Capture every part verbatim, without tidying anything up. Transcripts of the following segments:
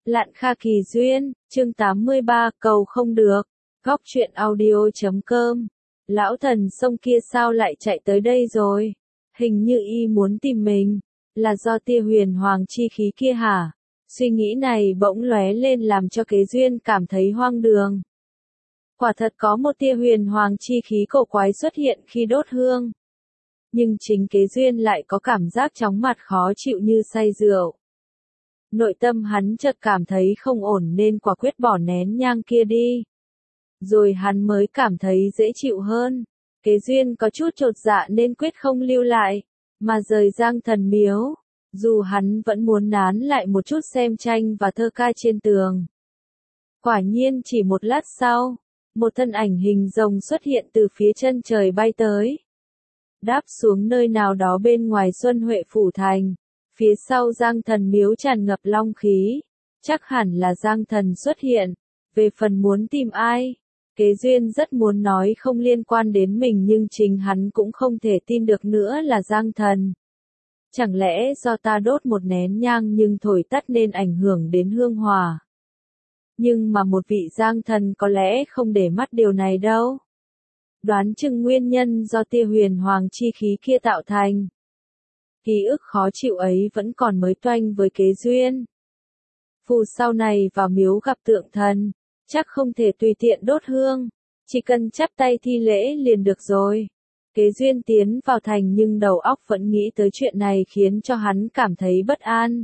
Lạn Kha Kỳ Duyên, chương tám mươi ba, cầu không được. Góc truyện audio chấm com. Lão thần sông kia sao lại chạy tới đây rồi? Hình như y muốn tìm mình. Là do tia huyền hoàng chi khí kia hả? Suy nghĩ này bỗng lóe lên làm cho Kế Duyên cảm thấy hoang đường. Quả thật có một tia huyền hoàng chi khí cổ quái xuất hiện khi đốt hương. Nhưng chính Kế Duyên lại có cảm giác chóng mặt khó chịu như say rượu. Nội tâm hắn chợt cảm thấy không ổn nên quả quyết bỏ nén nhang kia đi. Rồi hắn mới cảm thấy dễ chịu hơn. Kế Duyên có chút chột dạ nên quyết không lưu lại, mà rời Giang Thần Miếu. Dù hắn vẫn muốn nán lại một chút xem tranh và thơ ca trên tường. Quả nhiên chỉ một lát sau, một thân ảnh hình rồng xuất hiện từ phía chân trời bay tới. Đáp xuống nơi nào đó bên ngoài Xuân Huệ Phủ Thành. Phía sau Giang Thần Miếu tràn ngập long khí. Chắc hẳn là Giang Thần xuất hiện. Về phần muốn tìm ai, Kế Duyên rất muốn nói không liên quan đến mình nhưng chính hắn cũng không thể tin được nữa là Giang Thần. Chẳng lẽ do ta đốt một nén nhang nhưng thổi tắt nên ảnh hưởng đến hương hỏa? Nhưng mà một vị Giang Thần có lẽ không để mắt điều này đâu. Đoán chừng nguyên nhân do tia huyền hoàng chi khí kia tạo thành. Ký ức khó chịu ấy vẫn còn mới toanh với Kế Duyên. Phù sau này vào miếu gặp tượng thần, chắc không thể tùy tiện đốt hương, chỉ cần chắp tay thi lễ liền được rồi. Kế Duyên tiến vào thành nhưng đầu óc vẫn nghĩ tới chuyện này khiến cho hắn cảm thấy bất an.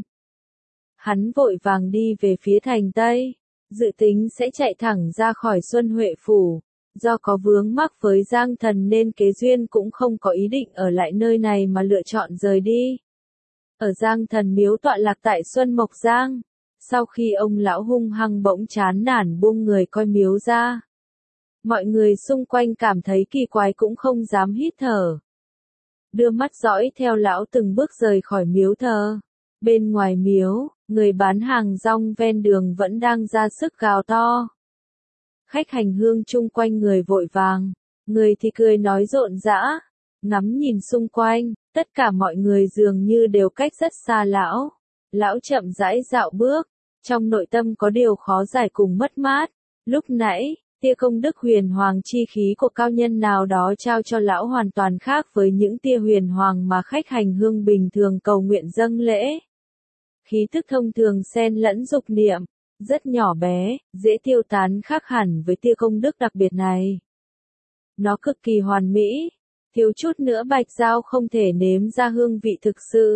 Hắn vội vàng đi về phía thành Tây, dự tính sẽ chạy thẳng ra khỏi Xuân Huệ Phủ. Do có vướng mắc với Giang Thần nên Kế Duyên cũng không có ý định ở lại nơi này mà lựa chọn rời đi. Ở Giang Thần Miếu tọa lạc tại Xuân Mộc Giang, sau khi ông lão hung hăng bỗng chán nản buông người coi miếu ra. Mọi người xung quanh cảm thấy kỳ quái cũng không dám hít thở. Đưa mắt dõi theo lão từng bước rời khỏi miếu thờ. Bên ngoài miếu, người bán hàng rong ven đường vẫn đang ra sức gào to. Khách hành hương chung quanh người vội vàng, người thì cười nói rộn rã, ngắm nhìn xung quanh, tất cả mọi người dường như đều cách rất xa lão. Lão chậm rãi dạo bước, trong nội tâm có điều khó giải cùng mất mát. Lúc nãy, tia công đức huyền hoàng chi khí của cao nhân nào đó trao cho lão hoàn toàn khác với những tia huyền hoàng mà khách hành hương bình thường cầu nguyện dâng lễ. Khí thức thông thường xen lẫn dục niệm, rất nhỏ bé, dễ tiêu tán khác hẳn với tia công đức đặc biệt này. Nó cực kỳ hoàn mỹ, thiếu chút nữa Bạch Giao không thể nếm ra hương vị thực sự.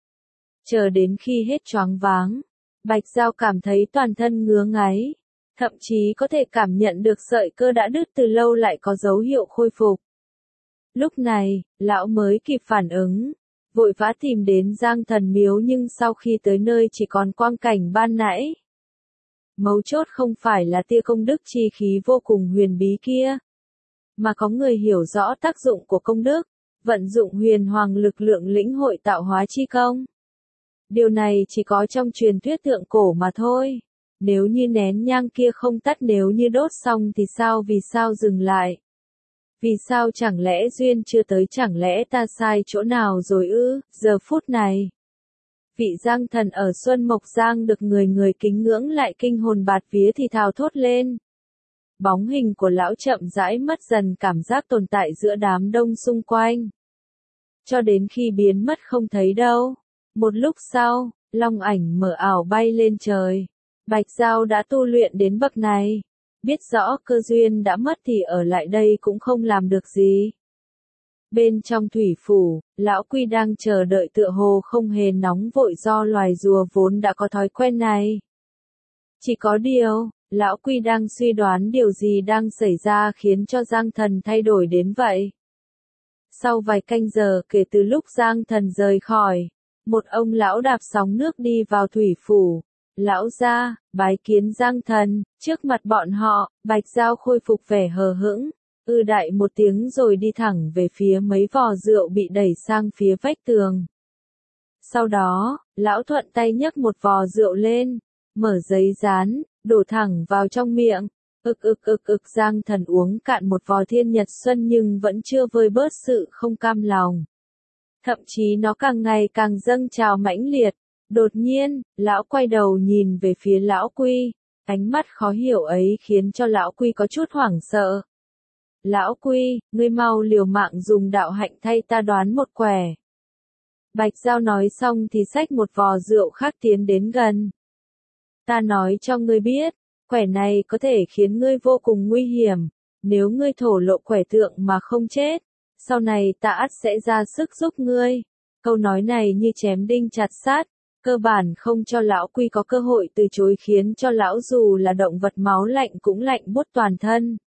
Chờ đến khi hết choáng váng, Bạch Giao cảm thấy toàn thân ngứa ngáy, thậm chí có thể cảm nhận được sợi cơ đã đứt từ lâu lại có dấu hiệu khôi phục. Lúc này, lão mới kịp phản ứng, vội vã tìm đến Giang Thần Miếu nhưng sau khi tới nơi chỉ còn quang cảnh ban nãy. Mấu chốt không phải là tia công đức chi khí vô cùng huyền bí kia, mà có người hiểu rõ tác dụng của công đức, vận dụng huyền hoàng lực lượng lĩnh hội tạo hóa chi công. Điều này chỉ có trong truyền thuyết thượng cổ mà thôi. Nếu như nén nhang kia không tắt, nếu như đốt xong thì sao, vì sao dừng lại? Vì sao chẳng lẽ duyên chưa tới, chẳng lẽ ta sai chỗ nào rồi ư? Giờ phút này, vị Giang Thần ở Xuân Mộc Giang được người người kính ngưỡng lại kinh hồn bạt vía thì thào thốt lên. Bóng hình của lão chậm rãi mất dần cảm giác tồn tại giữa đám đông xung quanh. Cho đến khi biến mất không thấy đâu. Một lúc sau, long ảnh mờ ảo bay lên trời. Bạch Giao đã tu luyện đến bậc này. Biết rõ cơ duyên đã mất thì ở lại đây cũng không làm được gì. Bên trong thủy phủ, lão Quy đang chờ đợi tựa hồ không hề nóng vội do loài rùa vốn đã có thói quen này. Chỉ có điều, lão Quy đang suy đoán điều gì đang xảy ra khiến cho Giang Thần thay đổi đến vậy. Sau vài canh giờ kể từ lúc Giang Thần rời khỏi, một ông lão đạp sóng nước đi vào thủy phủ. Lão gia, bái kiến Giang Thần. Trước mặt bọn họ, Bạch Giao khôi phục vẻ hờ hững, ư đại một tiếng rồi đi thẳng về phía mấy vò rượu bị đẩy sang phía vách tường. Sau đó, lão thuận tay nhấc một vò rượu lên, mở giấy dán, đổ thẳng vào trong miệng. Ực ực ực ực Giang Thần uống cạn một vò Thiên Nhật Xuân nhưng vẫn chưa vơi bớt sự không cam lòng. Thậm chí nó càng ngày càng dâng trào mãnh liệt. Đột nhiên, lão quay đầu nhìn về phía lão Quy, ánh mắt khó hiểu ấy khiến cho lão Quy có chút hoảng sợ. Lão Quy, ngươi mau liều mạng dùng đạo hạnh thay ta đoán một quẻ. Bạch Dao nói xong thì xách một vò rượu khác tiến đến gần. Ta nói cho ngươi biết, quẻ này có thể khiến ngươi vô cùng nguy hiểm, nếu ngươi thổ lộ quẻ tượng mà không chết, sau này ta ắt sẽ ra sức giúp ngươi. Câu nói này như chém đinh chặt sắt, cơ bản không cho lão Quy có cơ hội từ chối khiến cho lão dù là động vật máu lạnh cũng lạnh buốt toàn thân.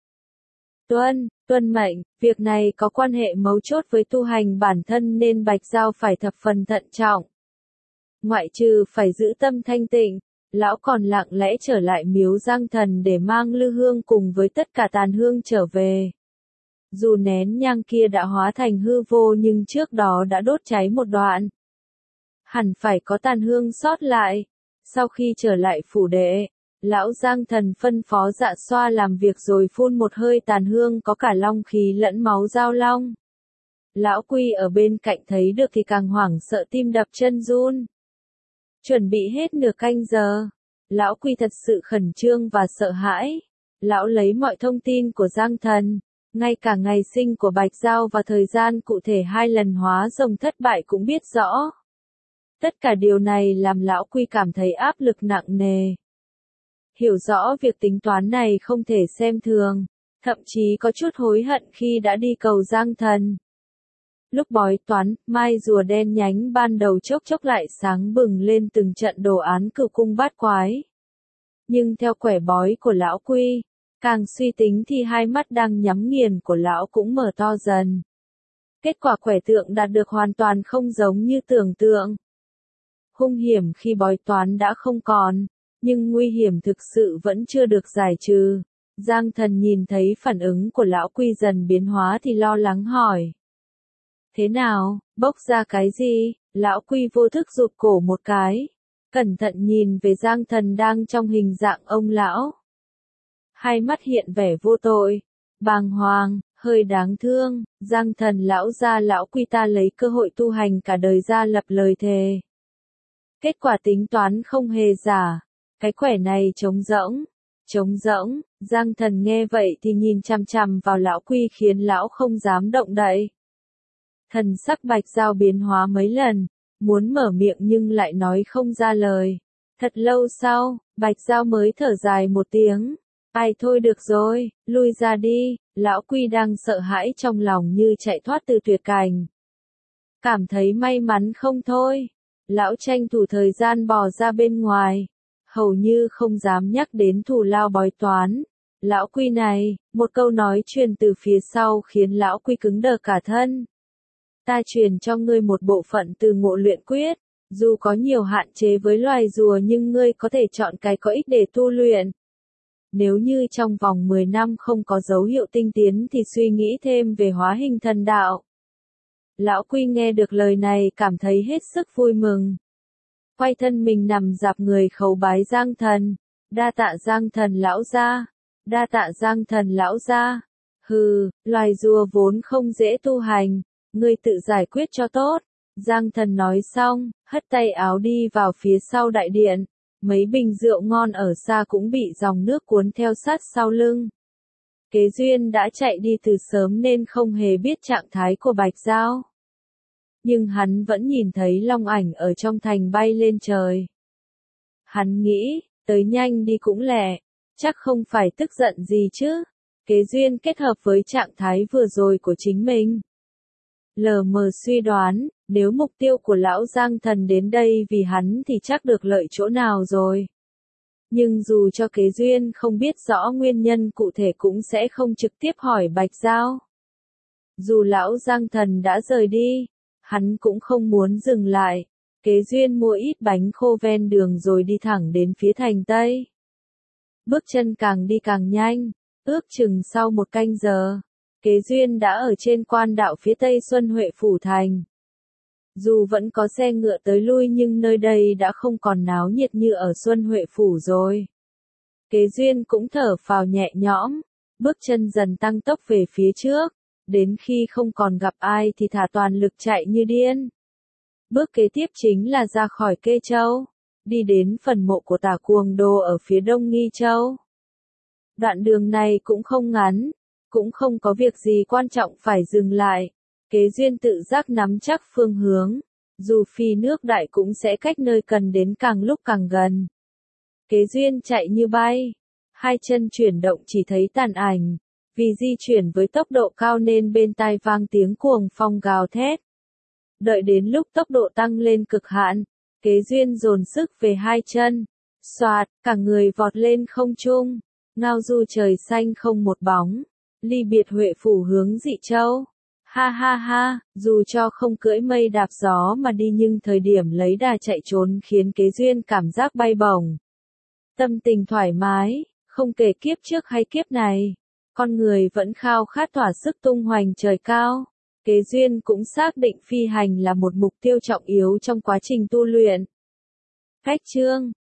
Tuân, tuân mệnh, việc này có quan hệ mấu chốt với tu hành bản thân nên Bạch Dao phải thập phần thận trọng. Ngoại trừ phải giữ tâm thanh tịnh, lão còn lặng lẽ trở lại miếu Giang Thần để mang lư hương cùng với tất cả tàn hương trở về. Dù nén nhang kia đã hóa thành hư vô nhưng trước đó đã đốt cháy một đoạn. Hẳn phải có tàn hương sót lại. Sau khi trở lại phủ đệ, lão Giang Thần phân phó Dạ Xoa làm việc rồi phun một hơi tàn hương có cả long khí lẫn máu dao long. Lão Quy ở bên cạnh thấy được thì càng hoảng sợ tim đập chân run. Chuẩn bị hết nửa canh giờ, lão Quy thật sự khẩn trương và sợ hãi. Lão lấy mọi thông tin của Giang Thần, ngay cả ngày sinh của Bạch Dao và thời gian cụ thể hai lần hóa rồng thất bại cũng biết rõ. Tất cả điều này làm lão Quy cảm thấy áp lực nặng nề. Hiểu rõ việc tính toán này không thể xem thường, thậm chí có chút hối hận khi đã đi cầu Giang Thần. Lúc bói toán, mai rùa đen nhánh ban đầu chốc chốc lại sáng bừng lên từng trận đồ án cửu cung bát quái. Nhưng theo quẻ bói của lão Quy, càng suy tính thì hai mắt đang nhắm nghiền của lão cũng mở to dần. Kết quả quẻ tượng đạt được hoàn toàn không giống như tưởng tượng. Hung hiểm khi bói toán đã không còn, nhưng nguy hiểm thực sự vẫn chưa được giải trừ. Giang Thần nhìn thấy phản ứng của lão Quy dần biến hóa thì lo lắng hỏi. Thế nào, bốc ra cái gì? Lão Quy vô thức rụt cổ một cái. Cẩn thận nhìn về Giang Thần đang trong hình dạng ông lão. Hai mắt hiện vẻ vô tội, bàng hoàng, hơi đáng thương. Giang Thần lão gia lão Quy ta lấy cơ hội tu hành cả đời ra lập lời thề. Kết quả tính toán không hề giả. Cái quẻ này trống rỗng. Trống rỗng, Giang Thần nghe vậy thì nhìn chằm chằm vào lão Quy khiến lão không dám động đậy. Thần sắc Bạch Dao biến hóa mấy lần, muốn mở miệng nhưng lại nói không ra lời. Thật lâu sau, Bạch Dao mới thở dài một tiếng. Ai thôi được rồi, lui ra đi, lão Quy đang sợ hãi trong lòng như chạy thoát từ tuyệt cảnh. Cảm thấy may mắn không thôi. Lão tranh thủ thời gian bò ra bên ngoài, hầu như không dám nhắc đến thù lao bói toán. Lão Quy này, một câu nói truyền từ phía sau khiến lão Quy cứng đờ cả thân. Ta truyền cho ngươi một bộ phận từ ngộ luyện quyết, dù có nhiều hạn chế với loài rùa nhưng ngươi có thể chọn cái có ích để tu luyện. Nếu như trong vòng mười năm không có dấu hiệu tinh tiến thì suy nghĩ thêm về hóa hình thần đạo. Lão Quy nghe được lời này cảm thấy hết sức vui mừng. Quay thân mình nằm dạp người khấu bái Giang Thần. Đa tạ Giang Thần lão gia. Đa tạ Giang Thần lão gia. Hừ, loài rùa vốn không dễ tu hành. Ngươi tự giải quyết cho tốt. Giang Thần nói xong, hất tay áo đi vào phía sau đại điện. Mấy bình rượu ngon ở xa cũng bị dòng nước cuốn theo sát sau lưng. Kế Duyên đã chạy đi từ sớm nên không hề biết trạng thái của Bạch Dao. Nhưng hắn vẫn nhìn thấy long ảnh ở trong thành bay lên trời. Hắn nghĩ, tới nhanh đi cũng lẹ, chắc không phải tức giận gì chứ. Kế Duyên kết hợp với trạng thái vừa rồi của chính mình. Lờ mờ suy đoán, nếu mục tiêu của lão Giang Thần đến đây vì hắn thì chắc được lợi chỗ nào rồi. Nhưng dù cho Kế Duyên không biết rõ nguyên nhân cụ thể cũng sẽ không trực tiếp hỏi Bạch Dao. Dù lão Giang Thần đã rời đi, hắn cũng không muốn dừng lại. Kế Duyên mua ít bánh khô ven đường rồi đi thẳng đến phía thành Tây. Bước chân càng đi càng nhanh, ước chừng sau một canh giờ, Kế Duyên đã ở trên quan đạo phía Tây Xuân Huệ Phủ Thành. Dù vẫn có xe ngựa tới lui nhưng nơi đây đã không còn náo nhiệt như ở Xuân Huệ Phủ rồi. Kế Duyên cũng thở phào nhẹ nhõm, bước chân dần tăng tốc về phía trước, đến khi không còn gặp ai thì thả toàn lực chạy như điên. Bước kế tiếp chính là ra khỏi Kê Châu, đi đến phần mộ của Tả Cuồng Đồ ở phía đông Nghi Châu. Đoạn đường này cũng không ngắn, cũng không có việc gì quan trọng phải dừng lại. Kế Duyên tự giác nắm chắc phương hướng, dù phi nước đại cũng sẽ cách nơi cần đến càng lúc càng gần. Kế Duyên chạy như bay, hai chân chuyển động chỉ thấy tàn ảnh, vì di chuyển với tốc độ cao nên bên tai vang tiếng cuồng phong gào thét. Đợi đến lúc tốc độ tăng lên cực hạn, Kế Duyên dồn sức về hai chân, xoạt, cả người vọt lên không trung, ngao du trời xanh không một bóng, ly biệt Huệ phủ hướng Dị Châu. Ha ha ha, dù cho không cưỡi mây đạp gió mà đi nhưng thời điểm lấy đà chạy trốn khiến Kế Duyên cảm giác bay bổng. Tâm tình thoải mái, không kể kiếp trước hay kiếp này, con người vẫn khao khát thỏa sức tung hoành trời cao. Kế Duyên cũng xác định phi hành là một mục tiêu trọng yếu trong quá trình tu luyện. Khách chương